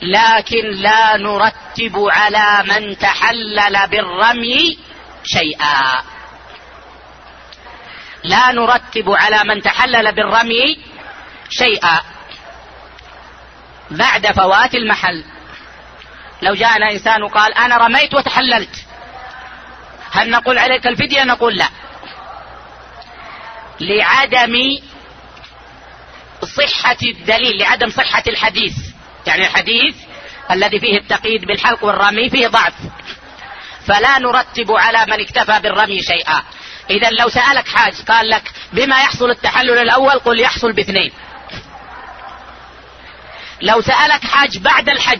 لكن لا نرتب على من تحلل بالرمي شيئا. لا نرتب على من تحلل بالرمي شيئا بعد فوات المحل. لو جاءنا إنسان وقال أنا رميت وتحللت، هل نقول عليك الفدية؟ نقول لا، لعدم صحة الدليل، لعدم صحة الحديث. يعني الحديث الذي فيه التقييد بالحلق والرمي فيه ضعف، فلا نرتب على من اكتفى بالرمي شيئا. إذا لو سألك حاج قال لك بما يحصل التحلل الأول، قل يحصل باثنين. لو سألك حاج بعد الحج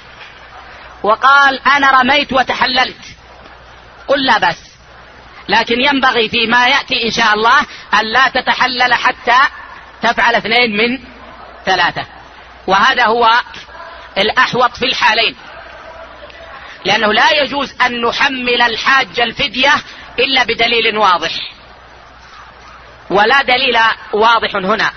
وقال أنا رميت وتحللت، قل لا بأس، لكن ينبغي فيما يأتي إن شاء الله أن لا تتحلل حتى تفعل 2 من 3، وهذا هو الأحوط في الحالين، لأنه لا يجوز أن نحمل الحاج الفدية إلا بدليل واضح، ولا دليل واضح هنا،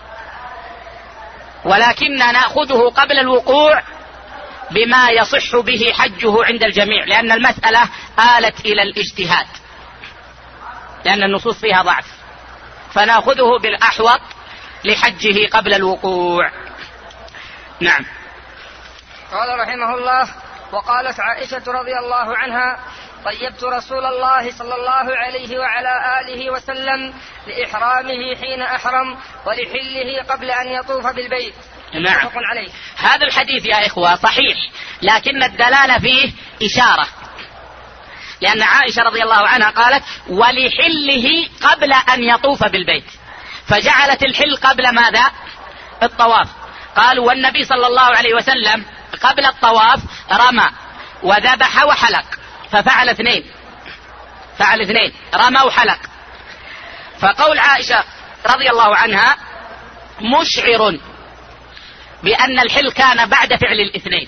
ولكن نأخذه قبل الوقوع بما يصح به حجه عند الجميع، لأن المسألة آلت إلى الاجتهاد، لأن النصوص فيها ضعف، فنأخذه بالأحوط لحجه قبل الوقوع. نعم. قال رحمه الله: وقالت عائشة رضي الله عنها: طيبت رسول الله صلى الله عليه وعلى آله وسلم لإحرامه حين أحرم ولحله قبل أن يطوف بالبيت. نعم. عليه. هذا الحديث يا إخوة صحيح، لكن الدلالة فيه إشارة، لأن عائشة رضي الله عنها قالت ولحله قبل أن يطوف بالبيت، فجعلت الحل قبل ماذا؟ الطواف. قالوا والنبي صلى الله عليه وسلم قبل الطواف رمى وذبح وحلق، ففعل 2، فعل 2، رمى وحلق. فقول عائشة رضي الله عنها مشعر بأن الحل كان بعد فعل 2،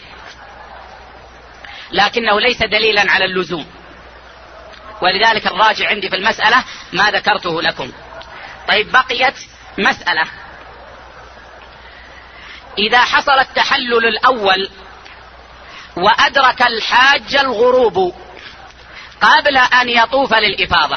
لكنه ليس دليلا على اللزوم، ولذلك الراجع عندي في المسألة ما ذكرته لكم. طيب بقيت مسألة: إذا حصل التحلل الأول وأدرك الحاج الغروب قبل أن يطوف للإفاضة،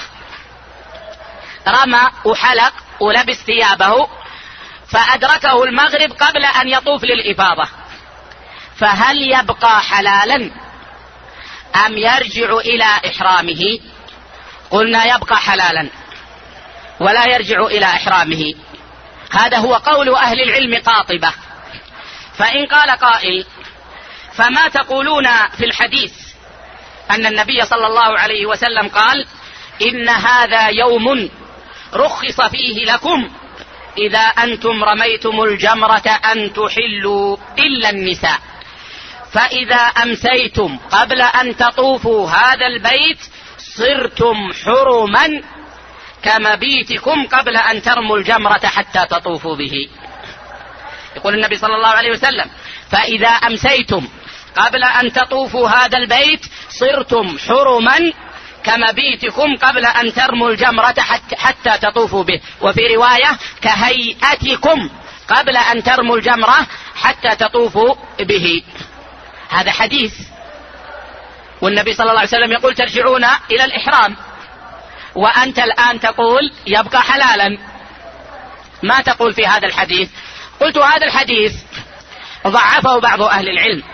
رمى وحلق ولبس ثيابه فأدركه المغرب قبل أن يطوف للإفاضة، فهل يبقى حلالا أم يرجع إلى إحرامه؟ قلنا يبقى حلالا ولا يرجع إلى إحرامه. هذا هو قول أهل العلم قاطبة. فإن قال قائل فما تقولون في الحديث أن النبي صلى الله عليه وسلم قال إن هذا يوم رخص فيه لكم إذا أنتم رميتم الجمرة أن تحلوا إلا النساء، فإذا أمسيتم قبل أن تطوفوا هذا البيت صرتم حرما كمبيتكم قبل أن ترموا الجمرة حتى تطوفوا به. يقول النبي صلى الله عليه وسلم فإذا أمسيتم قبل أن تطوفوا هذا البيت صرتم حرما كمبيتكم قبل أن ترموا الجمرة حتى تطوفوا به، وفي رواية كهيئتكم قبل أن ترموا الجمرة حتى تطوفوا به. هذا حديث، والنبي صلى الله عليه وسلم يقول ترجعون إلى الإحرام، وأنت الآن تقول يبقى حلالا. ما تقول في هذا الحديث؟ قلت هذا الحديث ضعفه بعض أهل العلم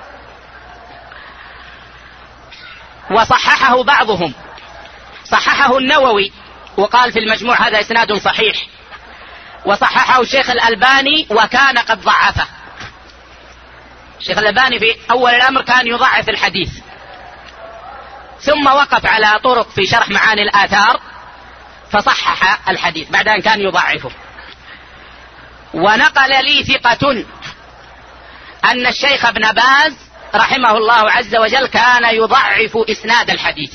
وصححه بعضهم، صححه النووي وقال في المجموع هذا إسناد صحيح، وصححه الشيخ الألباني وكان قد ضعفه. الشيخ الألباني في أول الأمر كان يضعف الحديث، ثم وقف على طرق في شرح معاني الآثار فصحح الحديث بعد أن كان يضعفه. ونقل لي ثقة أن الشيخ ابن باز رحمه الله عز وجل كان يضعف إسناد الحديث.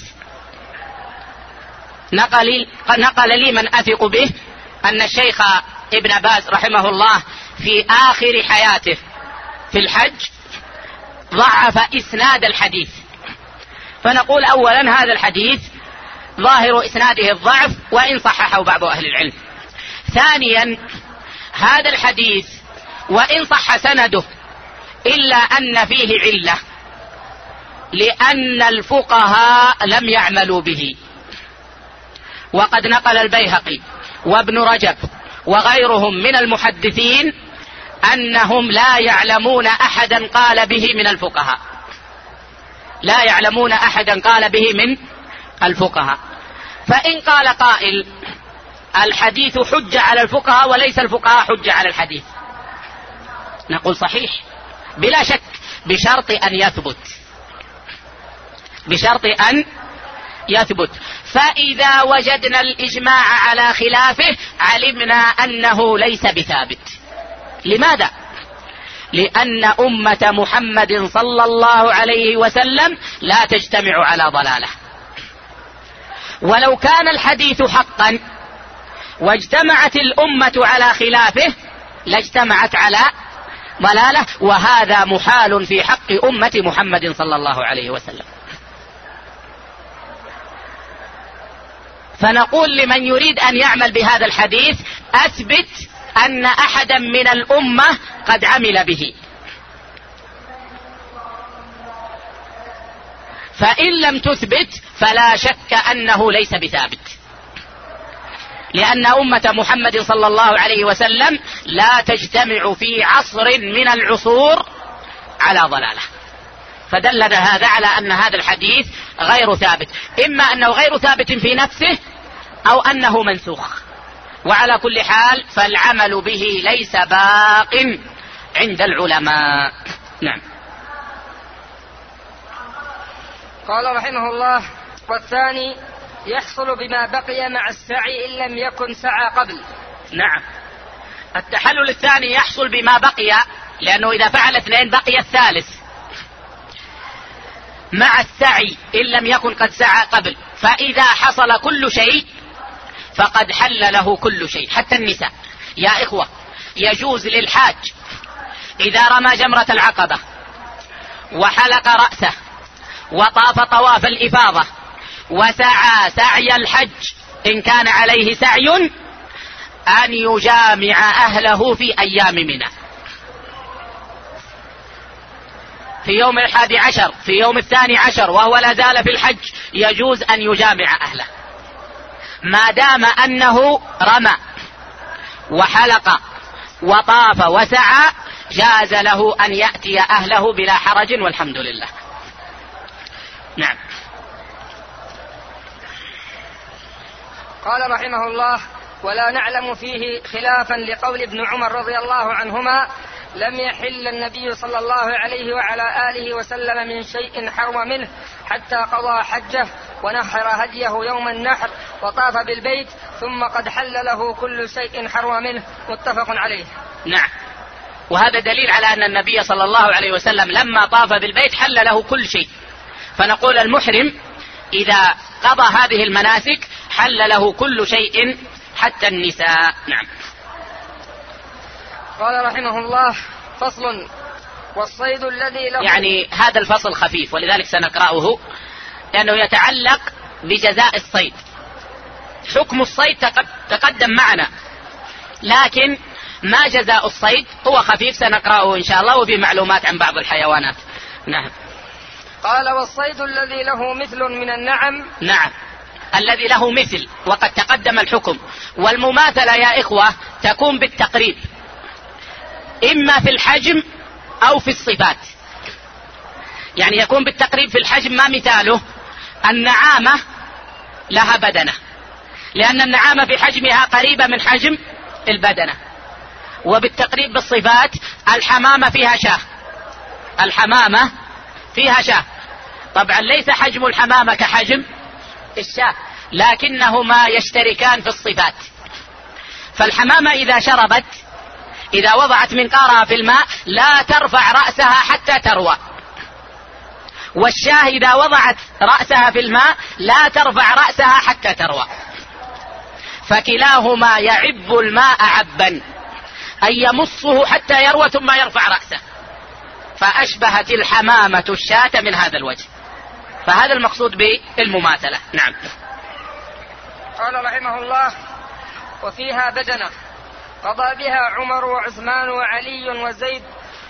نقل لي من أثق به أن الشيخ ابن باز رحمه الله في آخر حياته في الحج ضعف إسناد الحديث. فنقول أولا هذا الحديث ظاهر إسناده الضعف وإن صححه بعض أهل العلم. ثانيا هذا الحديث وإن صح سنده إلا أن فيه علة، لأن الفقهاء لم يعملوا به. وقد نقل البيهقي وابن رجب وغيرهم من المحدثين أنهم لا يعلمون أحدا قال به من الفقهاء، لا يعلمون أحدا قال به من الفقهاء. فإن قال قائل الحديث حجة على الفقهاء وليس الفقهاء حجة على الحديث، نقول صحيح بلا شك، بشرط أن يثبت، بشرط أن يثبت. فإذا وجدنا الإجماع على خلافه علمنا أنه ليس بثابت. لماذا؟ لأن أمة محمد صلى الله عليه وسلم لا تجتمع على ضلالة. ولو كان الحديث حقا واجتمعت الأمة على خلافه لاجتمعت على ضلالة، وهذا محال في حق أمة محمد صلى الله عليه وسلم. فنقول لمن يريد أن يعمل بهذا الحديث أثبت أن أحدا من الأمة قد عمل به، فإن لم تثبت فلا شك أنه ليس بثابت، لأن أمة محمد صلى الله عليه وسلم لا تجتمع في عصر من العصور على ضلالة. فدلنا هذا على أن هذا الحديث غير ثابت، إما أنه غير ثابت في نفسه أو أنه منسوخ. وعلى كل حال فالعمل به ليس باق عند العلماء. نعم. قال رحمه الله: والثاني يحصل بما بقي مع السعي إن لم يكن سعى قبل. نعم، التحلل الثاني يحصل بما بقي، لأنه إذا فعل اثنين بقي الثالث مع السعي إن لم يكن قد سعى قبل. فإذا حصل كل شيء فقد حل له كل شيء، حتى النساء. يا إخوة، يجوز للحاج إذا رمى جمرة العقبة وحلق رأسه وطاف طواف الإفاضة وسعى سعي الحج إن كان عليه سعي أن يجامع أهله في أيام منى، في يوم 11 في يوم 12 وهو لا زال في الحج، يجوز أن يجامع أهله ما دام أنه رمى وحلق وطاف وسعى، جاز له أن يأتي أهله بلا حرج والحمد لله. نعم. قال رحمه الله: ولا نعلم فيه خلافا لقول ابن عمر رضي الله عنهما: لم يحل النبي صلى الله عليه وعلى آله وسلم من شيء حرم منه حتى قضى حجه ونحر هديه يوم النحر وطاف بالبيت ثم قد حل له كل شيء حرم منه. متفق عليه. نعم، وهذا دليل على أن النبي صلى الله عليه وسلم لما طاف بالبيت حل له كل شيء. فنقول المحرم إذا قضى هذه المناسك حل له كل شيء حتى النساء. نعم. قال رحمه الله: فصل: والصيد الذي له، يعني هذا الفصل خفيف ولذلك سنقرأه لأنه يتعلق بجزاء الصيد. حكم الصيد تقدم معنا، لكن ما جزاء الصيد هو خفيف، سنقرأه إن شاء الله وبمعلومات عن بعض الحيوانات. نعم. قال: والصيد الذي له مثل من النعم. نعم، الذي له مثل، وقد تقدم الحكم. والمماثلة يا إخوة تكون بالتقريب، إما في الحجم أو في الصفات. يعني يكون بالتقريب في الحجم. ما مثاله؟ النعامة لها بدنة، لأن النعامة في حجمها قريبة من حجم البدنة. وبالتقريب بالصفات الحمامة فيها شاه، الحمامة فيها شاه. طبعا ليس حجم الحمامة كحجم الشاه، لكنهما يشتركان في الصفات. فالحمامة إذا شربت، إذا وضعت منقارها في الماء لا ترفع رأسها حتى تروى، والشاه إذا وضعت رأسها في الماء لا ترفع رأسها حتى تروى. فكلاهما يعب الماء عبا، أي يمصه حتى يروى ثم يرفع رأسه. فأشبهت الحمامة الشاة من هذا الوجه، فهذا المقصود بالمماثلة. نعم. قال رحمه الله: وفيها بدنة قضى بها عمر وعثمان وعلي وزيد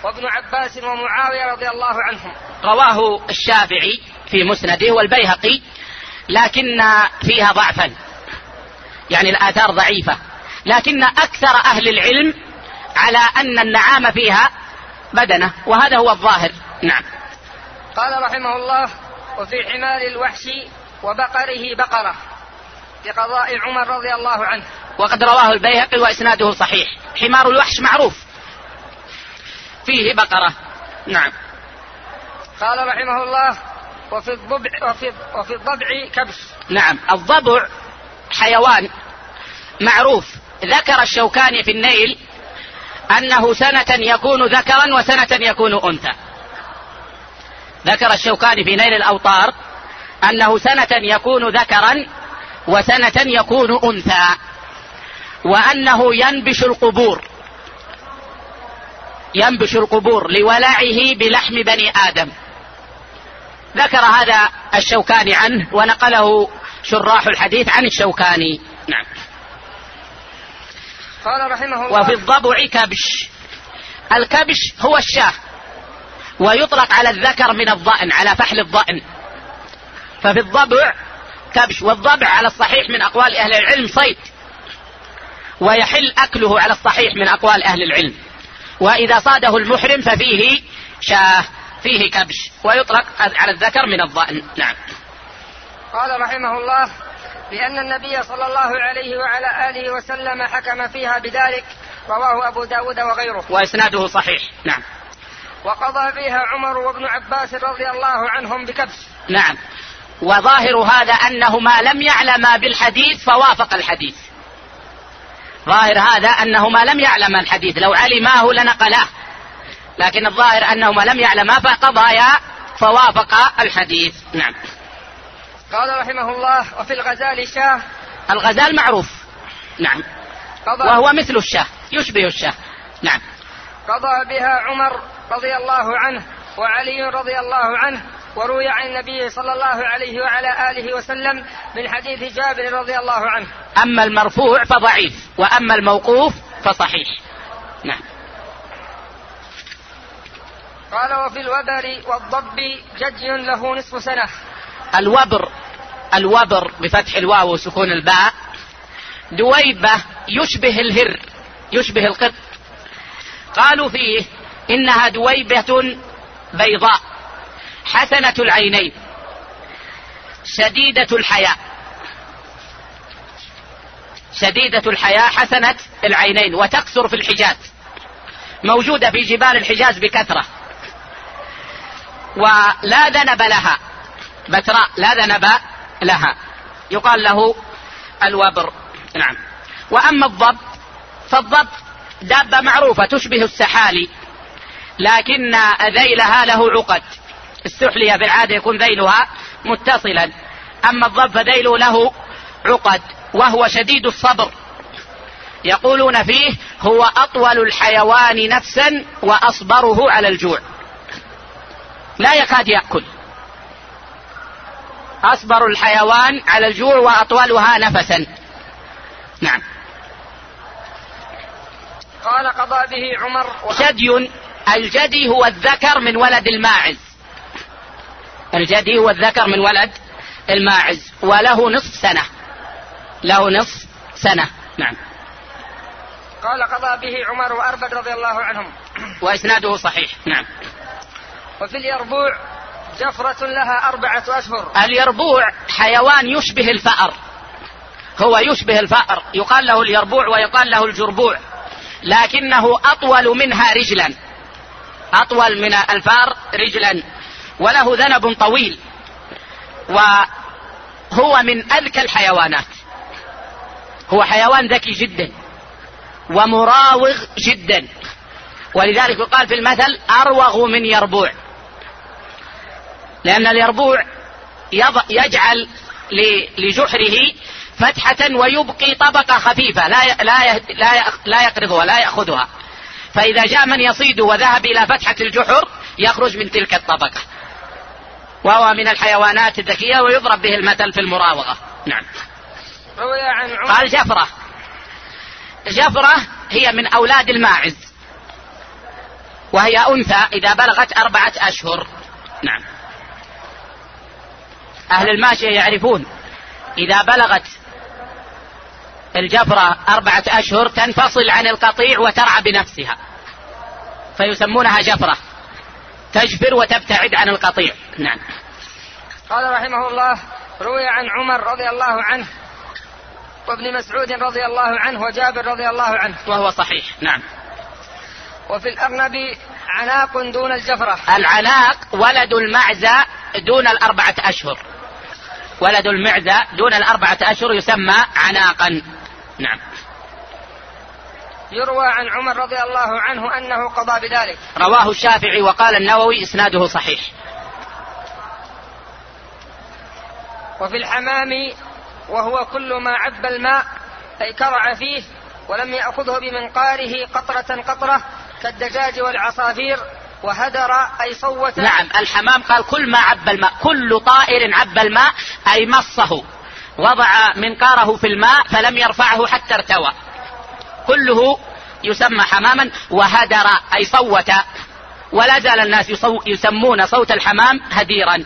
وابن عباس ومعاوية رضي الله عنهم. رواه الشافعي في مسنده والبيهقي، لكن فيها ضعفا، يعني الآثار ضعيفة، لكن أكثر أهل العلم على أن النعام فيها بدنة، وهذا هو الظاهر. نعم. قال رحمه الله: وفي حمار الوحش وبقره بقرة بقضاء عمر رضي الله عنه. وقد رواه البيهقي وإسناده صحيح. حمار الوحش معروف، فيه بقرة. نعم. قال رحمه الله: وفي الضبع كبش. نعم. الضبع حيوان معروف، ذكر الشوكاني في النيل أنه سنة يكون ذكرا وسنة يكون أنثى. ذكر الشوكاني في نيل الأوطار أنه سنة يكون ذكرا وسنة يكون أنثى، وأنه ينبش القبور لولعه بلحم بني آدم. ذكر هذا الشوكاني عنه، ونقله شراح الحديث عن الشوكاني. نعم. قال رحمه الله: وفي الضبع كبش. الكبش هو الشاه، ويطلق على الذكر من الضأن، على فحل الضأن، ففي الضبع كبش. والضبع على الصحيح من أقوال أهل العلم صيد، ويحل أكله على الصحيح من أقوال أهل العلم، وإذا صاده المحرم ففيه شاه، فيه كبش، ويطلق على الذكر من الضأن. نعم. قال رحمه الله: لأن النبي صلى الله عليه وعلى آله وسلم حكم فيها بذلك، رواه أبو داود وغيره، وإسناده صحيح. نعم. وقضى فيها عمر وابن عباس رضي الله عنهم بكبش. نعم. وظاهر هذا أنهما لم يعلما بالحديث فوافق الحديث. ظاهر هذا أنهما لم يعلما الحديث، لو علماه لنقلاه، لكن الظاهر أنهما لم يعلما فقضايا فوافق الحديث. نعم. قال رحمه الله: وفي الغزال شاه. الغزال معروف. نعم. وهو مثل الشاه، يشبه الشاه. نعم. قضى بها عمر رضي الله عنه وعلي رضي الله عنه، وروي عن النبي صلى الله عليه وعلى آله وسلم من حديث جابر رضي الله عنه. أما المرفوع فضعيف، وأما الموقوف فصحيح. نعم. قال: وفي الوبر والضب جدي له نصف سنة. الوبر بفتح الواو وسكون الباء دويبة يشبه الهر، يشبه القط. قالوا فيه إنها دويبة بيضاء حسنة العينين شديدة الحياء حسنة العينين، وتكثر في الحجاز، موجودة في جبال الحجاز بكثرة، ولا ذنب لها، بتراء لا ذنب لها، يقال له الوبر. نعم. وأما الضب فالضب دابة معروفة تشبه السحالي، لكن ذيلها له عقد، السحلية بالعادة يكون ذيلها متصلا، أما الضب فذيله له عقد، وهو شديد الصبر. يقولون فيه هو أطول الحيوان نفسا وأصبره على الجوع، لا يكاد يأكل، أصبر الحيوان على الجوع وأطولها نفسا. نعم. قال: قضى به عمر. جدي، الجدي هو الذكر من ولد الماعز، الجدي هو الذكر من ولد الماعز، وله نصف سنة، له نصف سنة. نعم. قال: قضى به عمر وأربد رضي الله عنهم، وإسناده صحيح. نعم. وفي اليربوع جفرة لها 4 أشهر. اليربوع حيوان يشبه الفأر، هو يشبه الفأر، يقال له اليربوع ويقال له الجربوع، لكنه أطول منها رجلا، أطول من الفأر رجلا، وله ذنب طويل، وهو من أذكى الحيوانات، هو حيوان ذكي جدا ومراوغ جدا، ولذلك يقال في المثل أروغ من يربوع، لأن اليربوع يجعل لجحره فتحة ويبقي طبقة خفيفة لا يقرضها لا يأخذها، فإذا جاء من يصيد وذهب إلى فتحة الجحر يخرج من تلك الطبقة، وهو من الحيوانات الذكية ويضرب به المثل في المراوغة. نعم. قال جفرة هي من أولاد الماعز، وهي أنثى إذا بلغت 4 أشهر. نعم. أهل الماشية يعرفون إذا بلغت الجفرة 4 أشهر تنفصل عن القطيع وترعى بنفسها، فيسمونها جفرة، تجفر وتبتعد عن القطيع. نعم. قال رحمه الله: روي عن عمر رضي الله عنه وابن مسعود رضي الله عنه وجابر رضي الله عنه، وهو صحيح. نعم. وفي الأرنب عناق دون الجفرة. العناق ولد المعزة دون 4 أشهر، ولد المعزة دون 4 أشهر يسمى عناقا. نعم. يروى عن عمر رضي الله عنه أنه قضى بذلك. رواه الشافعي وقال النووي إسناده صحيح. وفي الحمام وهو كل ما عب الماء أي كرع فيه ولم يأخذه بمنقاره قطرة قطرة كالدجاج والعصافير، وهدر أي صوت. نعم. الحمام قال كل ما عب الماء، كل طائر عب الماء أي مصه، وضع منقاره في الماء فلم يرفعه حتى ارتوى، كله يسمى حماما. وهدر أي صوت، ولا زال الناس يسمون صوت الحمام هديرا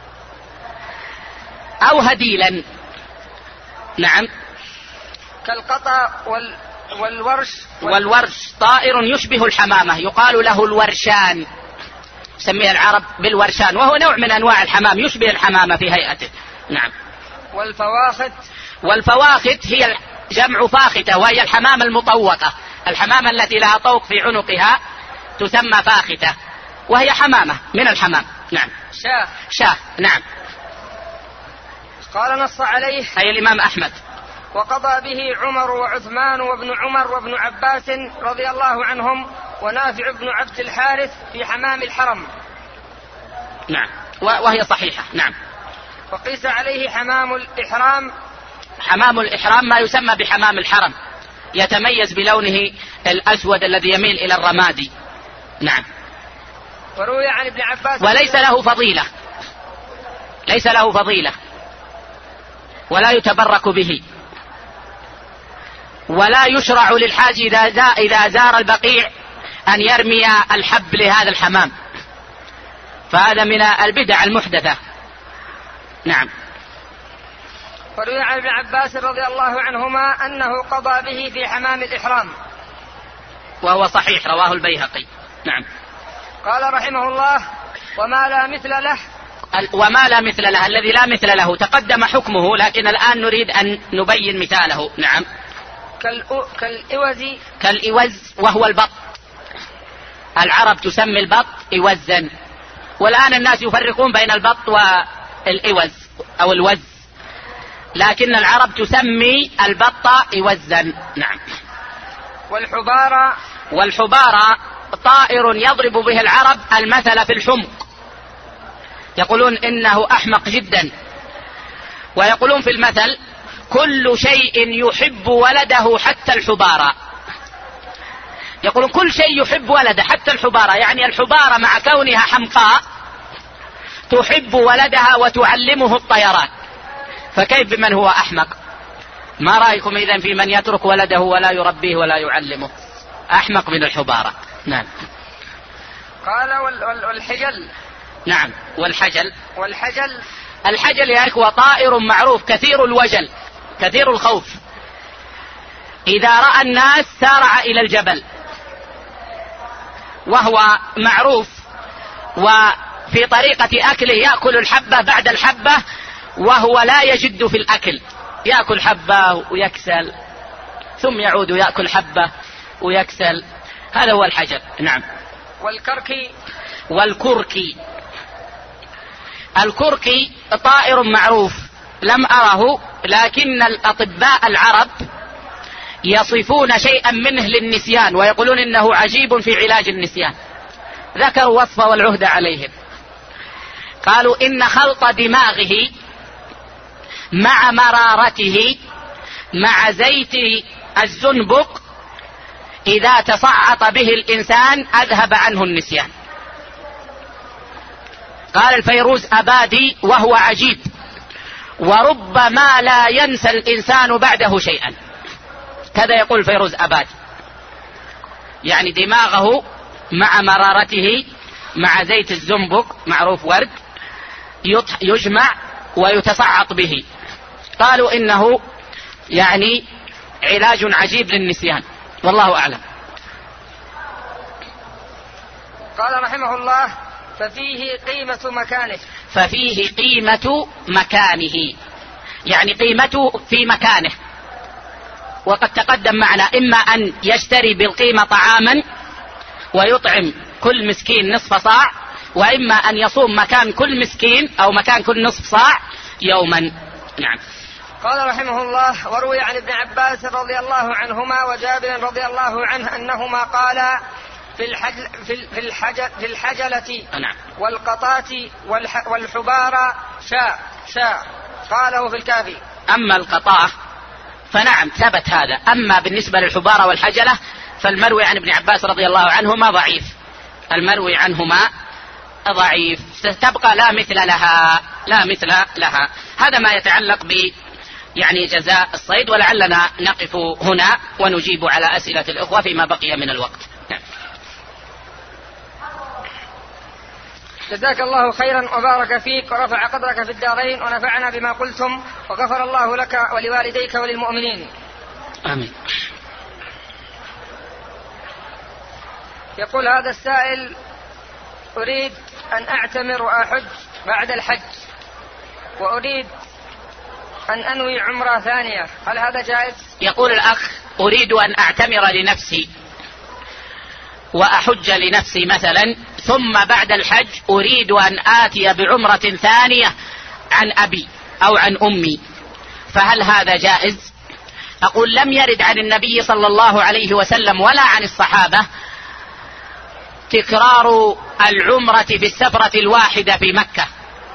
أو هديلا. نعم. كالقطا والورش طائر يشبه الحمامة يقال له الورشان، سميها العرب بالورشان، وهو نوع من أنواع الحمام يشبه الحمامة في هيئته. نعم. والفواخت هي جمع فاختة، وهي الحمامة المطوقة، الحمامة التي لها طوق في عنقها تسمى فاختة، وهي حمامة من الحمام. نعم. شاه. نعم. قال نص عليه أي الإمام أحمد. وقضى به عمر وعثمان وابن عمر وابن عباس رضي الله عنهم ونافع بن عبد الحارث في حمام الحرم. نعم. وهي صحيحة. نعم. وقيس عليه حمام الإحرام. حمام الإحرام ما يسمى بحمام الحرم، يتميز بلونه الأسود الذي يميل إلى الرمادي. نعم. وروي عن ابن عباس وليس له فضيلة، ليس له فضيلة ولا يتبرك به، ولا يشرع للحاج إذا زار البقيع أن يرمي الحب لهذا الحمام، فهذا من البدع المحدثة. نعم. وروي عن ابن عباس رضي الله عنهما أنه قضى به في حمام الإحرام، وهو صحيح، رواه البيهقي. نعم. قال رحمه الله: وما لا مثل له. وما لا مثل له، الذي لا مثل له تقدم حكمه، لكن الآن نريد أن نبين مثاله. نعم. كالإوز وهو البط، العرب تسمي البط إوزا، والآن الناس يفرقون بين البط والإوز أو الوز، لكن العرب تسمي البط إوزا. نعم. والحبارة طائر يضرب به العرب المثل في الحمق، يقولون إنه أحمق جدا، ويقولون في المثل: كل شيء يحب ولده حتى الحبارة. يقولون كل شيء يحب ولده حتى الحبارة، يعني الحبارة مع كونها حمقاء تحب ولدها وتعلمه الطيران، فكيف بمن هو أحمق؟ ما رأيكم إذن في من يترك ولده ولا يربيه ولا يعلمه؟ أحمق من الحبارة. نعم. قال والحجل. نعم. والحجل الحجل يا إخوة طائر معروف كثير الوجل كثير الخوف، إذا رأى الناس سارع إلى الجبل، وهو معروف، وفي طريقة أكله يأكل الحبة بعد الحبة وهو لا يجد في الأكل، يأكل حبة ويكسل ثم يعود يأكل حبة ويكسل، هذا هو الحجل. نعم. الكركي طائر معروف لم أره، لكن الأطباء العرب يصفون شيئا منه للنسيان ويقولون إنه عجيب في علاج النسيان، ذكروا وصفه والعهد عليهم، قالوا إن خلط دماغه مع مرارته مع زيت الزنبق إذا تصعط به الإنسان أذهب عنه النسيان. قال الفيروز أبادي وهو عجيب، وربما لا ينسى الإنسان بعده شيئا، كذا يقول الفيروز أبادي، يعني دماغه مع مرارته مع زيت الزنبق معروف ورد يجمع ويتصعط به. قالوا إنه يعني علاج عجيب للنسيان، والله أعلم. قال رحمه الله: ففيه قيمة مكانه. ففيه قيمة مكانه يعني قيمته في مكانه، وقد تقدم معنا إما أن يشتري بالقيمة طعاما ويطعم كل مسكين نصف صاع، وإما أن يصوم مكان كل مسكين أو مكان كل نصف صاع يوما. نعم. قال رحمه الله: وروي عن ابن عباس رضي الله عنهما وجابر رضي الله عنه أنهما قالا في الحجلة والقطاة والحبارة شاء قاله في الكافي. أما القطاة فنعم ثبت هذا، أما بالنسبة للحبارة والحجلة فالمروي عن ابن عباس رضي الله عنهما ضعيف، المروي عنهما ضعيف، ستبقى لا مثل لها. هذا ما يتعلق ب يعني جزاء الصيد، ولعلنا نقف هنا ونجيب على أسئلة الإخوة فيما بقي من الوقت. جزاك الله خيرا وبارك فيك ورفع قدرك في الدارين ونفعنا بما قلتم، وغفر الله لك ولوالديك وللمؤمنين. آمين. يقول هذا السائل: أريد أن أعتمر وأحج بعد الحج، وأريد أن أنوي عمرة ثانية، هل هذا جائز؟ يقول الأخ: أريد أن أعتمر لنفسي وأحج لنفسي مثلا، ثم بعد الحج أريد أن آتي بعمرة ثانية عن أبي أو عن أمي، فهل هذا جائز؟ أقول: لم يرد عن النبي صلى الله عليه وسلم ولا عن الصحابة تكرار العمرة في السفرة الواحدة في مكة،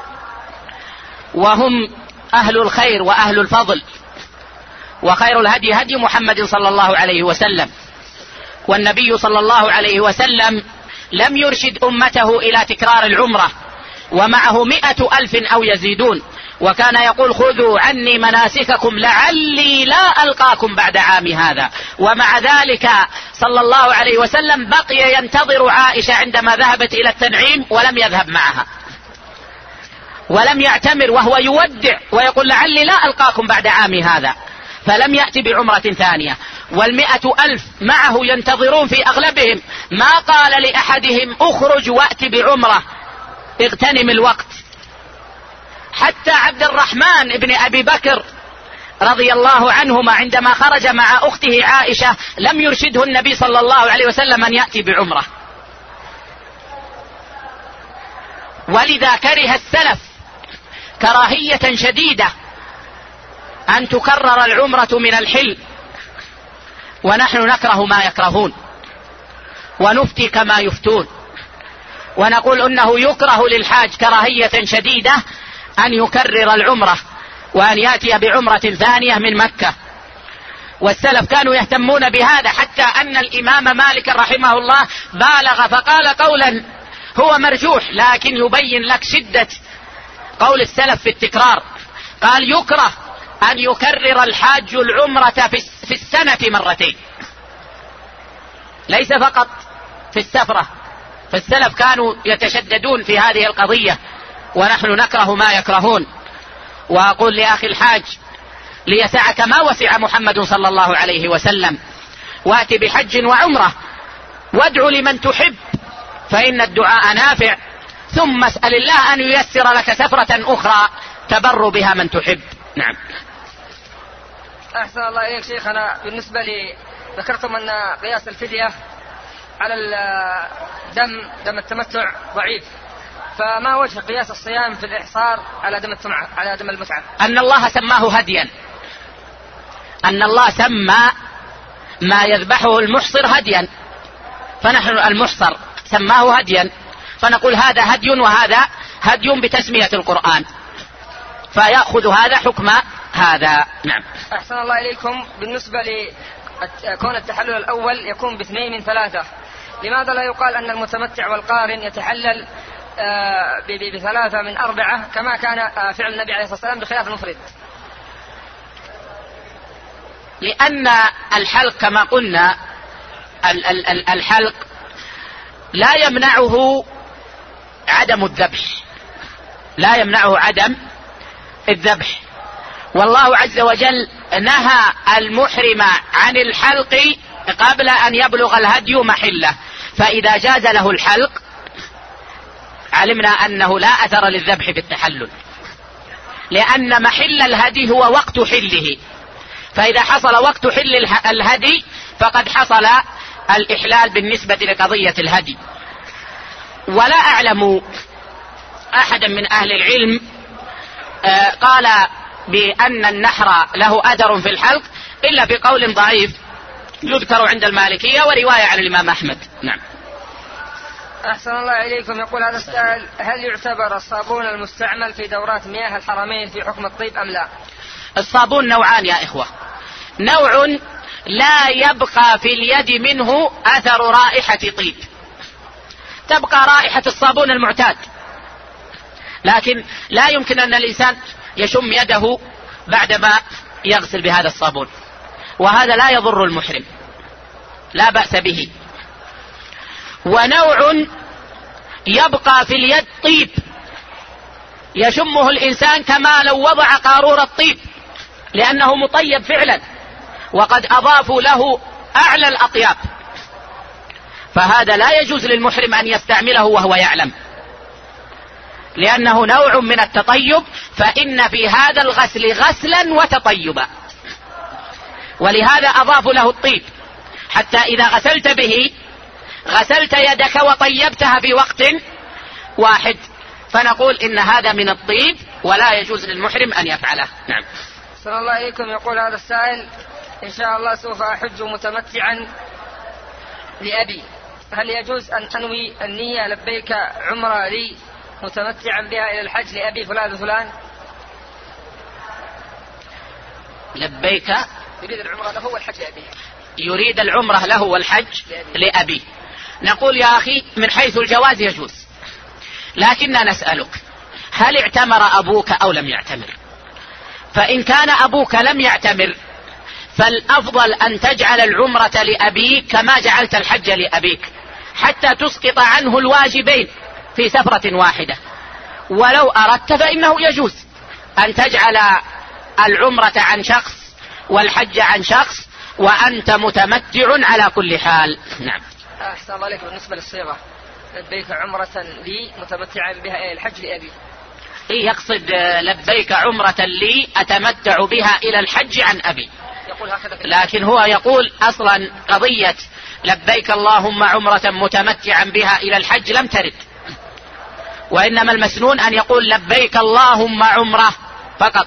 وهم أهل الخير وأهل الفضل، وخير الهدي هدي محمد صلى الله عليه وسلم، والنبي صلى الله عليه وسلم لم يرشد أمته إلى تكرار العمرة، ومعه 100,000 أو يزيدون، وكان يقول: خذوا عني مناسككم لعلي لا ألقاكم بعد عام هذا. ومع ذلك صلى الله عليه وسلم بقي ينتظر عائشة عندما ذهبت إلى التنعيم ولم يذهب معها، ولم يعتمر، وهو يودع ويقول: لعلي لا ألقاكم بعد عام هذا، فلم يأتي بعمرة ثانية. 100,000 معه ينتظرون في أغلبهم، ما قال لأحدهم: اخرج وأت بعمرة، اغتنم الوقت. حتى عبد الرحمن ابن أبي بكر رضي الله عنهما عندما خرج مع أخته عائشة لم يرشده النبي صلى الله عليه وسلم أن يأتي بعمرة، ولذا كره السلف كراهية شديدة أن تكرر العمرة من الحل، ونحن نكره ما يكرهون ونفتي كما يفتون، ونقول أنه يكره للحاج كراهية شديدة أن يكرر العمرة وأن يأتي بعمرة ثانية من مكة. والسلف كانوا يهتمون بهذا، حتى أن الإمام مالك رحمه الله بالغ فقال قولا هو مرجوح، لكن يبين لك شدة قول السلف في التكرار. قال: يكره أن يكرر الحاج العمرة في السنة مرتين، ليس فقط في السفرة، فالسلف كانوا يتشددون في هذه القضية، ونحن نكره ما يكرهون. وأقول لأخي الحاج: ليسعك ما وسع محمد صلى الله عليه وسلم، وأت بحج وعمرة، وادع لمن تحب فإن الدعاء نافع، ثم اسأل الله أن ييسر لك سفرة أخرى تبر بها من تحب. نعم. أحسن الله إليك شيخنا. بالنسبة لي ذكرتم أن قياس الفدية على دم التمتع ضعيف، فما وجه قياس الصيام في الإحصار على دم المتعة؟ أن الله سماه هديا، أن الله سمى ما يذبحه المحصر هديا، فنحن المحصر سماه هديا، فنقول هذا هدي وهذا هدي بتسمية القرآن، فيأخذ هذا حكم هذا. نعم. أحسن الله إليكم. بالنسبة لكون التحلل الأول يكون ب2 من 3، لماذا لا يقال أن المتمتع والقارن يتحلل ب3 من 4 كما كان فعل النبي عليه الصلاة والسلام بخلاف المفرد؟ لأن الحلق كما قلنا الحلق لا يمنعه عدم الذبح، لا يمنعه عدم الذبح. والله عز وجل نهى المحرم عن الحلق قبل أن يبلغ الهدي محله، فإذا جاز له الحلق علمنا أنه لا أثر للذبح بالتحلل، لأن محل الهدي هو وقت حله، فإذا حصل وقت حل الهدي فقد حصل الإحلال بالنسبة لقضية الهدي. ولا أعلم أحدا من أهل العلم قال بأن النحر له أثر في الحلق إلا بقول ضعيف يذكر عند المالكية ورواية عن الإمام أحمد. نعم. أحسن الله إليكم. يقول هذا السائل: هل يعتبر الصابون المستعمل في دورات مياه الحرمين في حكم الطيب أم لا؟ الصابون نوعان يا إخوة، نوع لا يبقى في اليد منه أثر رائحة طيب، تبقى رائحة الصابون المعتاد، لكن لا يمكن أن الإنسان يشم يده بعدما يغسل بهذا الصابون، وهذا لا يضر المحرم، لا بأس به. ونوع يبقى في اليد طيب يشمه الإنسان كما لو وضع قارورة طيب، لأنه مطيب فعلا وقد أضافوا له أعلى الأطياب، فهذا لا يجوز للمحرم أن يستعمله وهو يعلم، لأنه نوع من التطيب، فإن في هذا الغسل غسلا وتطيبا، ولهذا أضافوا له الطيب، حتى إذا غسلت به غسلت يدك وطيبتها في وقت واحد، فنقول إن هذا من الطيب ولا يجوز للمحرم أن يفعله. نعم. صلى الله عليكم. يقول هذا السائل: إن شاء الله سوف أحج متمتعا لأبي، هل يجوز أن أنوي النية لبيك عمرة لي متمتعا بها إلى الحج لأبي فلان وفلان؟ لبيك يريد العمرة له والحج لأبيه، يريد العمرة له والحج لأبي. نقول يا أخي من حيث الجواز يجوز، لكننا نسألك هل اعتمر أبوك أو لم يعتمر؟ فإن كان أبوك لم يعتمر فالأفضل أن تجعل العمرة لأبيك كما جعلت الحج لأبيك، حتى تسقط عنه الواجبين في سفرة واحدة. ولو أردت فإنه يجوز أن تجعل العمرة عن شخص والحج عن شخص وأنت متمتع على كل حال. نعم. أحسن الله عليك. بالنسبة للصيغة لبيك عمرة لي متمتعا بها إلى الحج لأبي، يقصد لبيك عمرة لي أتمتع بها إلى الحج عن أبي، يقول هكذا، لكن هو يقول أصلا قضية لبيك اللهم عمرة متمتعا بها إلى الحج لم ترد، وإنما المسنون أن يقول لبيك اللهم عمرة فقط،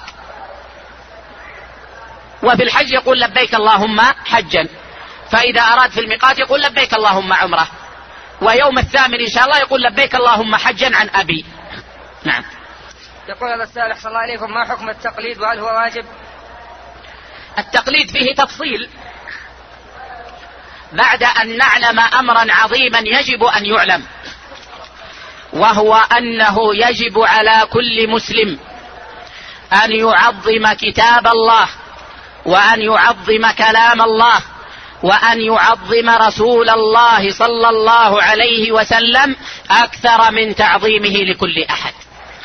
وفي الحج يقول لبيك اللهم حجا، فإذا أراد في الميقات يقول لبيك اللهم عمرة، ويوم الثامن إن شاء الله يقول لبيك اللهم حجا عن أبي. نعم. يقول هذا السائل: أحسن الله عليكم، ما حكم التقليد وهل هو واجب؟ التقليد فيه تفصيل بعد أن نعلم أمرا عظيما يجب أن يعلم، وهو أنه يجب على كل مسلم أن يعظم كتاب الله، وأن يعظم كلام الله، وأن يعظم رسول الله صلى الله عليه وسلم أكثر من تعظيمه لكل أحد.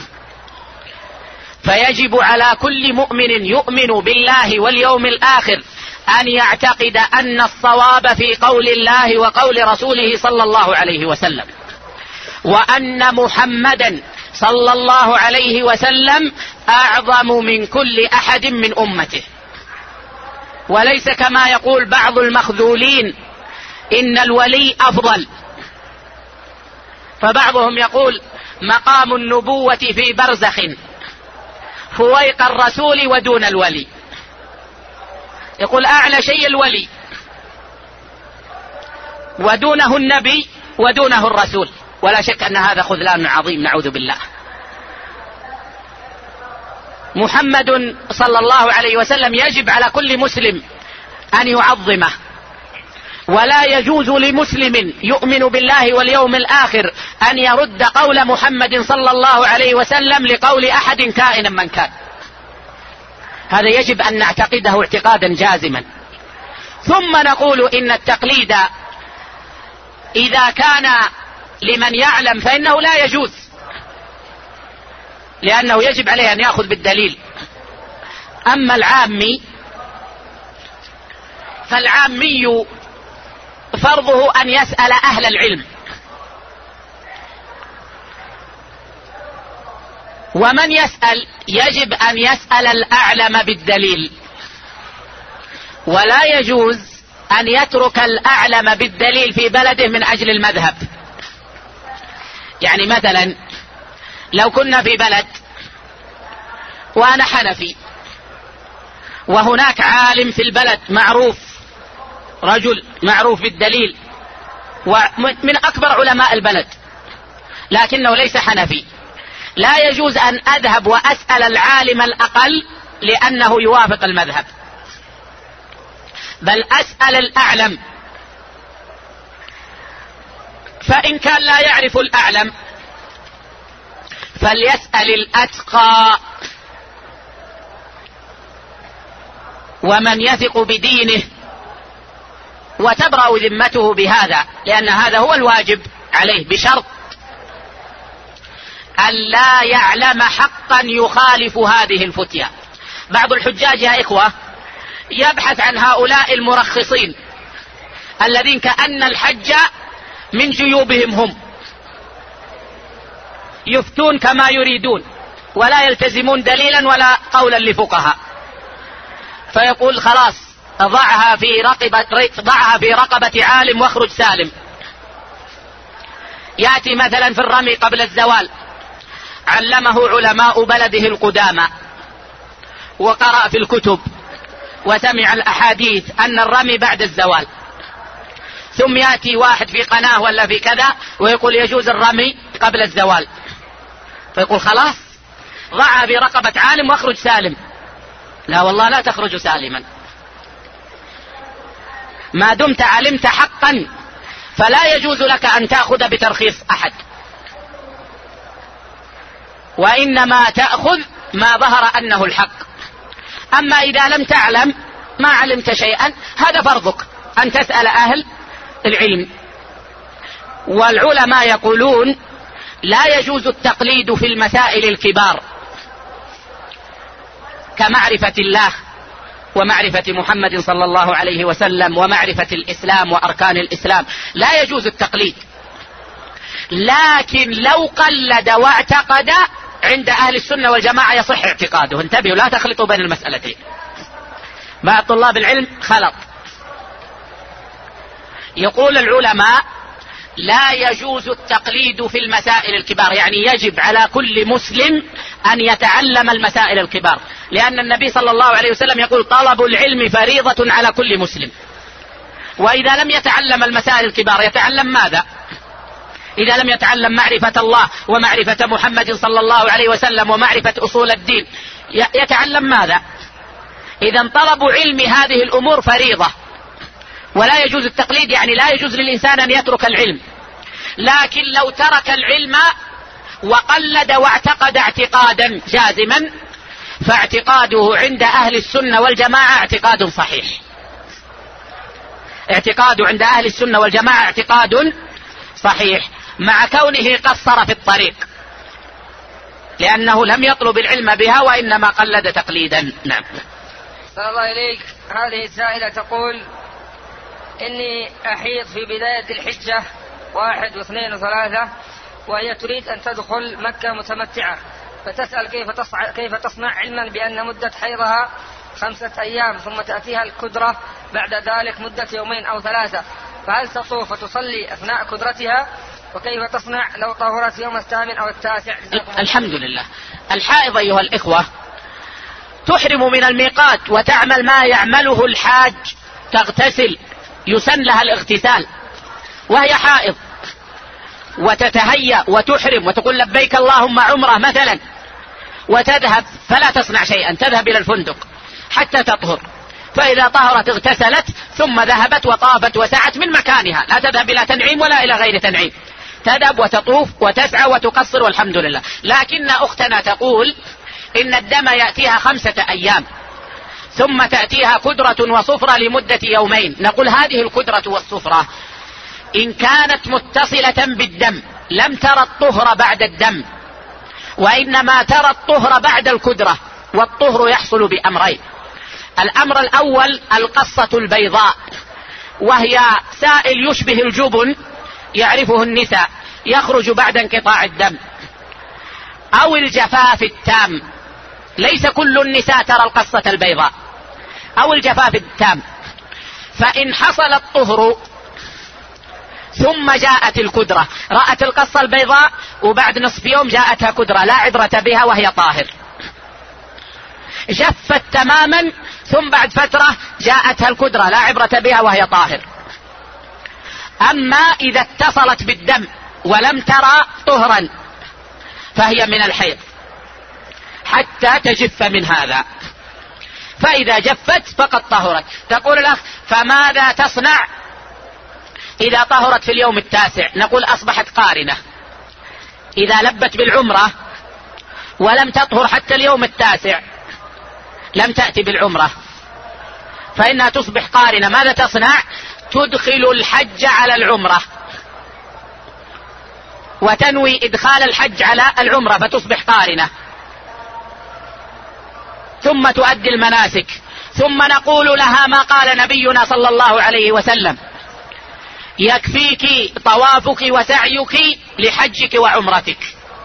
فيجب على كل مؤمن يؤمن بالله واليوم الآخر أن يعتقد أن الصواب في قول الله وقول رسوله صلى الله عليه وسلم، وأن محمدا صلى الله عليه وسلم أعظم من كل أحد من أمته، وليس كما يقول بعض المخذولين إن الولي أفضل، فبعضهم يقول مقام النبوة في برزخ فويق الرسول ودون الولي، يقول أعلى شيء الولي ودونه النبي ودونه الرسول، ولا شك أن هذا خذلان عظيم نعوذ بالله. محمد صلى الله عليه وسلم يجب على كل مسلم أن يعظمه، ولا يجوز لمسلم يؤمن بالله واليوم الآخر أن يرد قول محمد صلى الله عليه وسلم لقول أحد كائنا من كان، هذا يجب أن نعتقده اعتقادا جازما. ثم نقول إن التقليد إذا كان لمن يعلم فإنه لا يجوز، لأنه يجب عليه أن يأخذ بالدليل. أما العامي فالعامي فرضه أن يسأل أهل العلم، ومن يسأل يجب أن يسأل الأعلم بالدليل، ولا يجوز أن يترك الأعلم بالدليل في بلده من أجل المذهب. يعني مثلا لو كنا في بلد وأنا حنفي وهناك عالم في البلد معروف، رجل معروف بالدليل ومن أكبر علماء البلد، لكنه ليس حنفي، لا يجوز أن أذهب وأسأل العالم الأقل لأنه يوافق المذهب، بل أسأل الأعلم. فإن كان لا يعرف الأعلم فليسأل الأتقى ومن يثق بدينه وتبرأ ذمته بهذا، لأن هذا هو الواجب عليه، بشرط أن لا يعلم حقا يخالف هذه الفتية. بعض الحجاج يا إخوة يبحث عن هؤلاء المرخصين الذين كأن الحج من جيوبهم هم، يفتون كما يريدون ولا يلتزمون دليلا ولا قولا لفقهاء، فيقول خلاص ضعها في رقبة عالم واخرج سالم. يأتي مثلا في الرمي قبل الزوال، علمه علماء بلده القدامى وقرأ في الكتب وسمع الأحاديث أن الرمي بعد الزوال، ثم يأتي واحد في قناة ولا في كذا ويقول يجوز الرمي قبل الزوال، فيقول خلاص ضعها في رقبة عالم واخرج سالم. لا والله لا تخرج سالما، ما دمت علمت حقا فلا يجوز لك أن تأخذ بترخيص أحد، وإنما تأخذ ما ظهر أنه الحق. أما إذا لم تعلم ما علمت شيئا هذا فرضك أن تسأل أهل العلم. والعلماء يقولون لا يجوز التقليد في المسائل الكبار كمعرفة الله ومعرفة محمد صلى الله عليه وسلم ومعرفة الإسلام وأركان الإسلام، لا يجوز التقليد. لكن لو قلد واعتقد عند أهل السنة والجماعة يصح اعتقاده. انتبهوا لا تخلطوا بين المسألتين، بعض طلاب العلم خلط. يقول العلماء لا يجوز التقليد في المسائل الكبار، يعني يجب على كل مسلم أن يتعلم المسائل الكبار، لأن النبي صلى الله عليه وسلم يقول طلب العلم فريضة على كل مسلم. وإذا لم يتعلم المسائل الكبار يتعلم ماذا؟ إذا لم يتعلم معرفة الله ومعرفة محمد صلى الله عليه وسلم ومعرفة أصول الدين يتعلم ماذا؟ إذا طلب علم هذه الأمور فريضة ولا يجوز التقليد، يعني لا يجوز للإنسان أن يترك العلم. لكن لو ترك العلم وقلد واعتقد اعتقادا جازما فاعتقاده عند أهل السنة والجماعة اعتقاد صحيح، اعتقاده عند أهل السنة والجماعة اعتقاد صحيح، مع كونه قصر في الطريق لأنه لم يطلب العلم بها وإنما قلد تقليدا. نعم. صلى الله إليك. هذه السائلة تقول إني أحيض في بداية الحجة 1 و2 و3، وهي تريد أن تدخل مكة متمتعة، فتسأل كيف تصنع علما بأن مدة حيضها 5 أيام ثم تأتيها الكدرة بعد ذلك مدة 2 أو 3، فهل تطوف وتصلي أثناء كدرتها؟ وكيف تصنع لو طهرت يوم 8 أو 9؟ الحمد لله. الحائض أيها الإخوة تحرم من الميقات وتعمل ما يعمله الحاج، تغتسل، يسن لها الاغتسال وهي حائض، وتتهيأ وتحرم وتقول لبيك اللهم عمرة مثلا، وتذهب فلا تصنع شيئا، تذهب إلى الفندق حتى تطهر، فإذا طهرت اغتسلت ثم ذهبت وطافت وسعت من مكانها، لا تذهب إلى تنعيم ولا إلى غير تنعيم، تذهب وتطوف وتسعى وتقصر والحمد لله. لكن أختنا تقول إن الدم يأتيها 5 أيام ثم تأتيها كدرة وصفرة لمدة 2 يومين. نقول هذه الكدرة والصفرة إن كانت متصلة بالدم لم ترى الطهر بعد الدم، وإنما ترى الطهر بعد الكدرة، والطهر يحصل بأمرين. الأمر الأول القصة البيضاء، وهي سائل يشبه الجبن يعرفه النساء، يخرج بعد انقطاع الدم. أو الجفاف التام، ليس كل النساء ترى القصة البيضاء، أو الجفاف التام. فإن حصل الطهر ثم جاءت الكدرة، رأت القصة البيضاء وبعد نصف يوم جاءتها كدرة، لا عبرة بها وهي طاهر. جفت تماما ثم بعد فترة جاءتها الكدرة، لا عبرة بها وهي طاهر. أما إذا اتصلت بالدم ولم ترى طهرا فهي من الحيض حتى تجف من هذا، فإذا جفت فقد طهرت. تقول الأخ فماذا تصنع إذا طهرت في اليوم التاسع؟ نقول أصبحت قارنة. إذا لبت بالعمرة ولم تطهر حتى اليوم التاسع لم تأتي بالعمرة، فإنها تصبح قارنة. ماذا تصنع؟ تدخل الحج على العمرة وتنوي إدخال الحج على العمرة فتصبح قارنة، ثم تؤدي المناسك. ثم نقول لها ما قال نبينا صلى الله عليه وسلم: يكفيك طوافك وسعيك لحجك وعمرتك.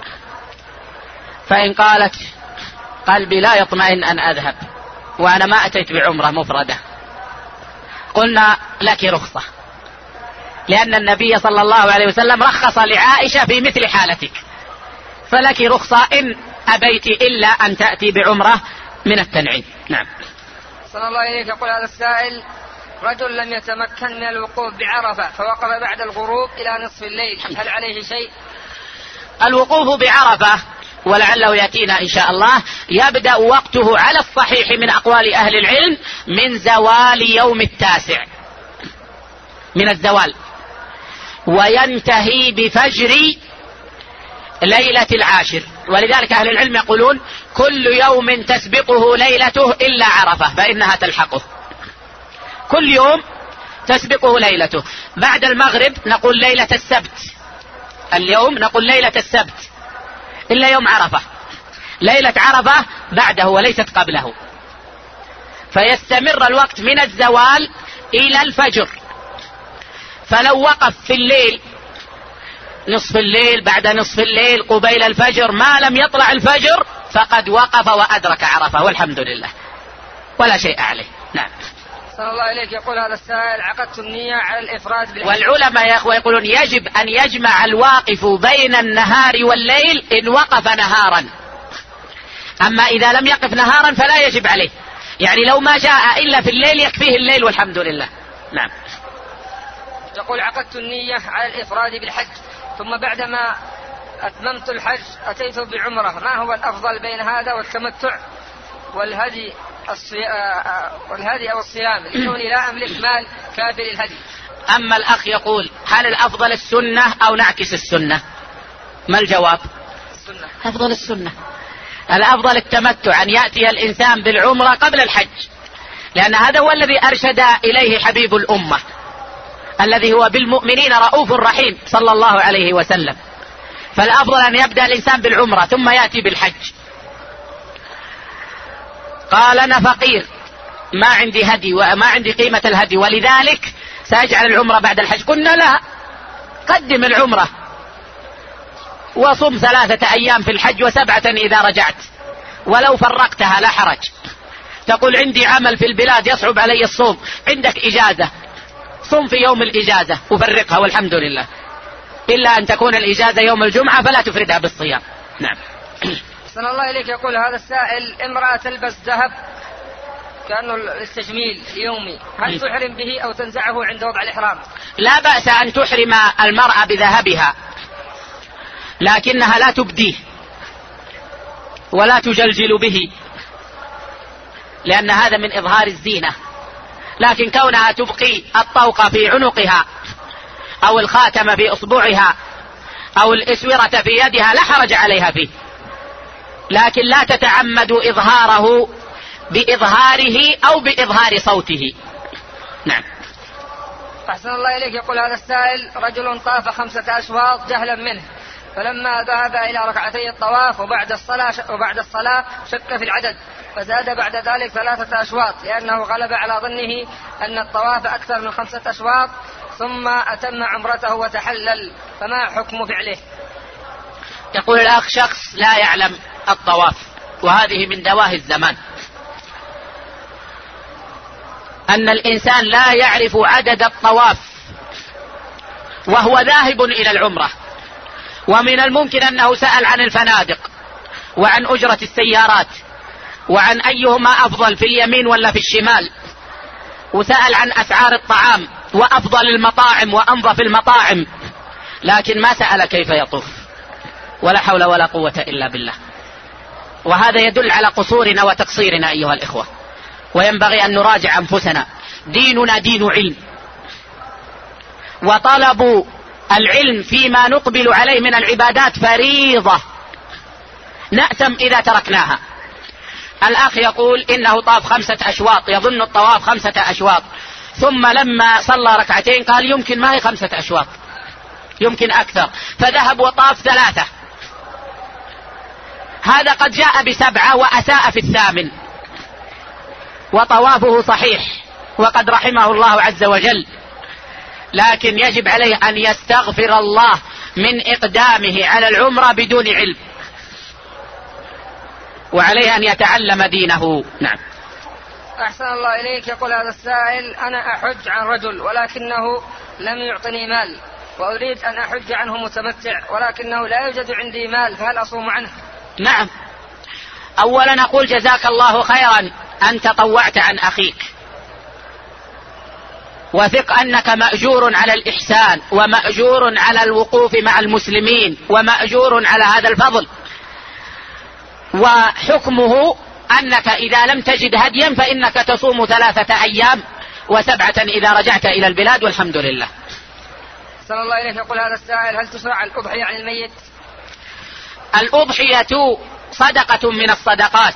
فإن قالت قلبي لا يطمئن أن أذهب وأنا ما أتيت بعمرة مفردة، قلنا لك رخصة، لأن النبي صلى الله عليه وسلم رخص لعائشة في مثل حالتك، فلك رخصة إن أبيت إلا أن تأتي بعمرة من التنعيم. نعم. صلى الله عليه. يقول هذا السائل: رجل لم يتمكن من الوقوف بعرفة فوقف بعد الغروب إلى نصف الليل، هل عليه شيء؟ الوقوف بعرفة ولعله يأتينا إن شاء الله يبدأ وقته على الصحيح من أقوال أهل العلم من زوال يوم التاسع، من الزوال، وينتهي بفجر ليلة العاشر. ولذلك أهل العلم يقولون كل يوم تسبقه ليلته إلا عرفة فإنها تلحقه، كل يوم تسبقه ليلته. بعد المغرب نقول ليلة السبت، اليوم نقول ليلة السبت إلا يوم عرفة، ليلة عرفة بعده وليست قبله، فيستمر الوقت من الزوال إلى الفجر. فلو وقف في الليل نصف الليل، بعد نصف الليل، قبيل الفجر، ما لم يطلع الفجر فقد وقف وأدرك عرفة والحمد لله ولا شيء عليه. نعم. صلى الله عليك. يقول هذا السائل: عقدت النية على الإفراد بالحج. والعلماء يا أخوة يقولون يجب أن يجمع الواقف بين النهار والليل إن وقف نهارا، أما إذا لم يقف نهارا فلا يجب عليه، يعني لو ما جاء إلا في الليل يكفيه الليل والحمد لله. نعم. يقول: عقدت النية على الإفراد بالحج، ثم بعدما أتممت الحج أتيت بعمرة، ما هو الأفضل بين هذا والتمتع والهدي أو الصيام، لكوني لا أملك مال كافي للهدي؟ أما الأخ يقول هل الأفضل السنة أو نعكس السنة؟ ما الجواب؟ السنة. أفضل السنة. الأفضل التمتع، أن يأتي الإنسان بالعمرة قبل الحج، لأن هذا هو الذي أرشد إليه حبيب الأمة الذي هو بالمؤمنين رؤوف رحيم صلى الله عليه وسلم. فالأفضل أن يبدأ الإنسان بالعمرة ثم يأتي بالحج. قال أنا فقير ما عندي هدي وما عندي قيمة الهدي ولذلك سأجعل العمرة بعد الحج. قلنا لا، قدم العمرة وصم 3 أيام في الحج و7 إذا رجعت، ولو فرقتها لا حرج. تقول عندي عمل في البلاد يصعب علي الصوم، عندك إجازة، صم في يوم الإجازة وفرقها والحمد لله، إلا أن تكون الإجازة يوم الجمعة فلا تفردها بالصيام. نعم. صلى الله عليك. يقول هذا السائل: امرأة تلبس ذهب كأنه التجميل يومي، هل تحرم به أو تنزعه عند وضع الإحرام؟ لا بأس أن تحرم المرأة بذهبها، لكنها لا تبديه ولا تجلجل به، لأن هذا من إظهار الزينة. لكن كونها تبقي الطوق في عنقها أو الخاتم في أصبعها أو الإسورة في يدها لا حرج عليها فيه، لكن لا تتعمد إظهاره بإظهاره أو بإظهار صوته. نعم. أحسن الله إليك. يقول هذا السائل: رجل طاف 5 أشواط جهلا منه، فلما ذهب إلى ركعتي الطواف وبعد الصلاة شك في العدد، فزاد بعد ذلك 3 أشواط لأنه غلب على ظنه أن الطواف أكثر من 5 أشواط، ثم أتم عمرته وتحلل، فما حكم فعله؟ يقول الأخ: شخص لا يعلم الطواف، وهذه من دواهي الزمان، أن الإنسان لا يعرف عدد الطواف وهو ذاهب إلى العمرة، ومن الممكن أنه سأل عن الفنادق وعن أجرة السيارات وعن أيهما أفضل في اليمين ولا في الشمال، وسأل عن أسعار الطعام وأفضل المطاعم وأنظف المطاعم، لكن ما سأل كيف يطوف. ولا حول ولا قوة إلا بالله. وهذا يدل على قصورنا وتقصيرنا أيها الإخوة، وينبغي أن نراجع أنفسنا. ديننا دين علم، وطلب العلم فيما نقبل عليه من العبادات فريضة نأثم إذا تركناها. الأخ يقول إنه طاف 5 أشواط، يظن الطواف 5 أشواط، ثم لما صلى ركعتين قال يمكن ما هي 5 أشواط، يمكن أكثر، فذهب وطاف 3. هذا قد جاء ب7 وأساء في 8، وطوافه صحيح وقد رحمه الله عز وجل، لكن يجب عليه أن يستغفر الله من إقدامه على العمرة بدون علم، وعليه أن يتعلم دينه. نعم. أحسن الله إليك. يقول هذا السائل: أنا أحج عن رجل ولكنه لم يعطني مال، وأريد أن أحج عنه متمتع ولكنه لا يوجد عندي مال، فهل أصوم عنه؟ نعم. أولا أقول جزاك الله خيرا أن تطوعت عن أخيك، وثق أنك مأجور على الإحسان، ومأجور على الوقوف مع المسلمين، ومأجور على هذا الفضل. وحكمه أنك إذا لم تجد هديا فإنك تصوم 3 أيام و7 إذا رجعت إلى البلاد، والحمد لله. صلى الله عليه. يقول هذا السائل: هل تشرع الأضحية عن الميت؟ الأضحية صدقة من الصدقات،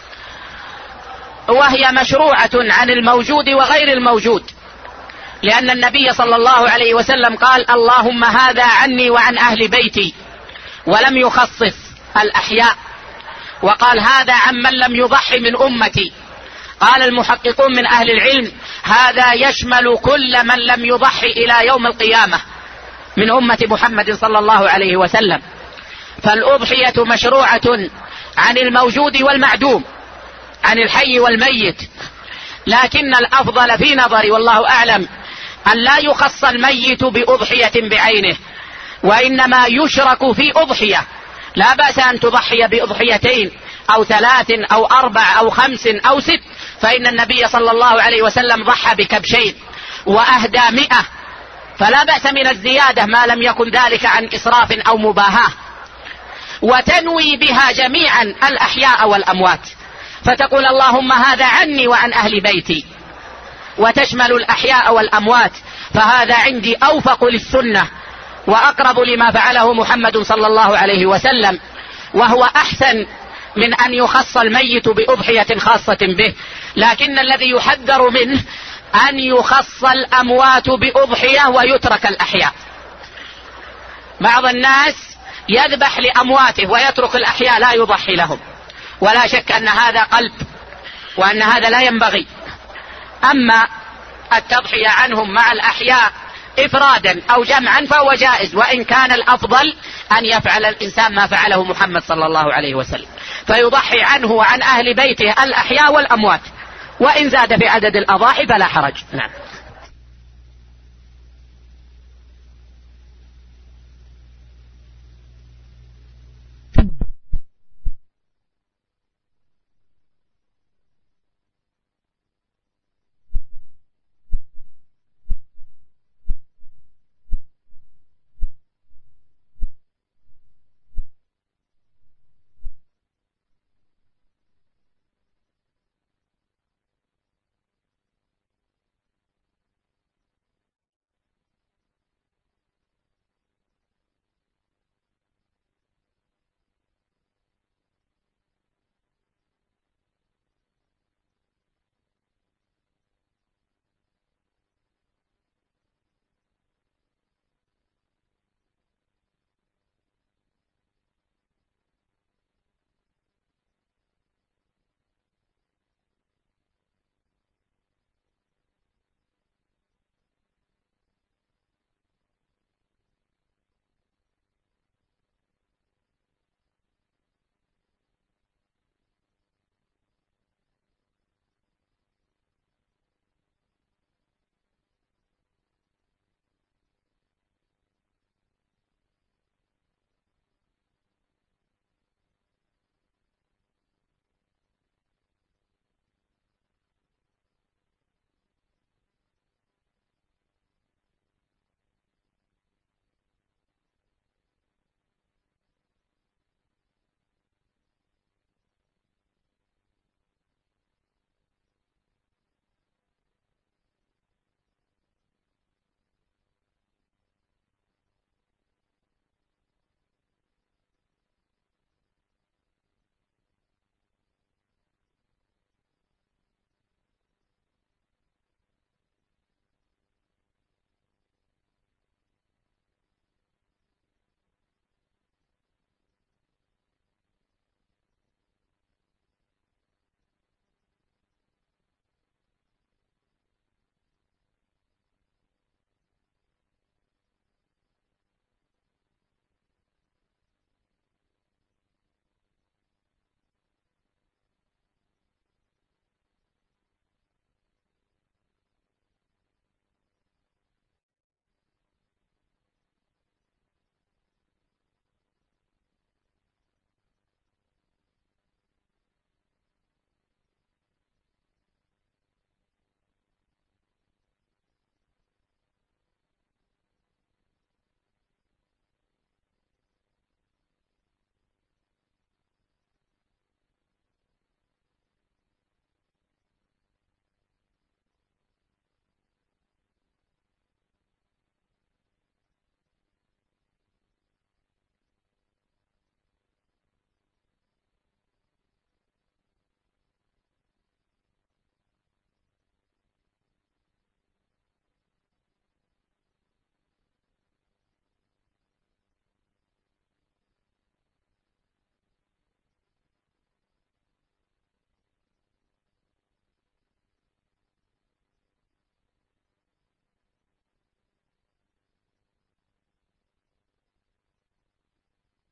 وهي مشروعة عن الموجود وغير الموجود، لأن النبي صلى الله عليه وسلم قال: اللهم هذا عني وعن أهل بيتي، ولم يخصص الأحياء، وقال هذا عن من لم يضحي من أمتي. قال المحققون من أهل العلم: هذا يشمل كل من لم يضحي إلى يوم القيامة من أمة محمد صلى الله عليه وسلم. فالأضحية مشروعة عن الموجود والمعدوم، عن الحي والميت، لكن الأفضل في نظري والله أعلم أن لا يخص الميت بأضحية بعينه، وإنما يشرك في أضحية. لا بأس أن تضحي بأضحيتين أو 3 أو 4 أو 5 أو 6، فإن النبي صلى الله عليه وسلم ضحى ب2 وأهدى 100، فلا بأس من الزيادة ما لم يكن ذلك عن إسراف أو مباهاة، وتنوي بها جميعا الأحياء والأموات، فتقول اللهم هذا عني وعن أهل بيتي، وتشمل الأحياء والأموات. فهذا عندي أوفق للسنة وأقرب لما فعله محمد صلى الله عليه وسلم، وهو أحسن من أن يخص الميت بأضحية خاصة به. لكن الذي يحذر منه أن يخص الأموات بأضحية ويترك الأحياء. بعض الناس يذبح لأمواته ويترك الأحياء لا يضحي لهم، ولا شك أن هذا قلب، وأن هذا لا ينبغي. أما التضحية عنهم مع الأحياء إفرادا أو جمعا فهو جائز، وإن كان الأفضل أن يفعل الإنسان ما فعله محمد صلى الله عليه وسلم، فيضحي عنه وعن أهل بيته الأحياء والأموات، وإن زاد في عدد الأضاحي فلا حرج. نعم.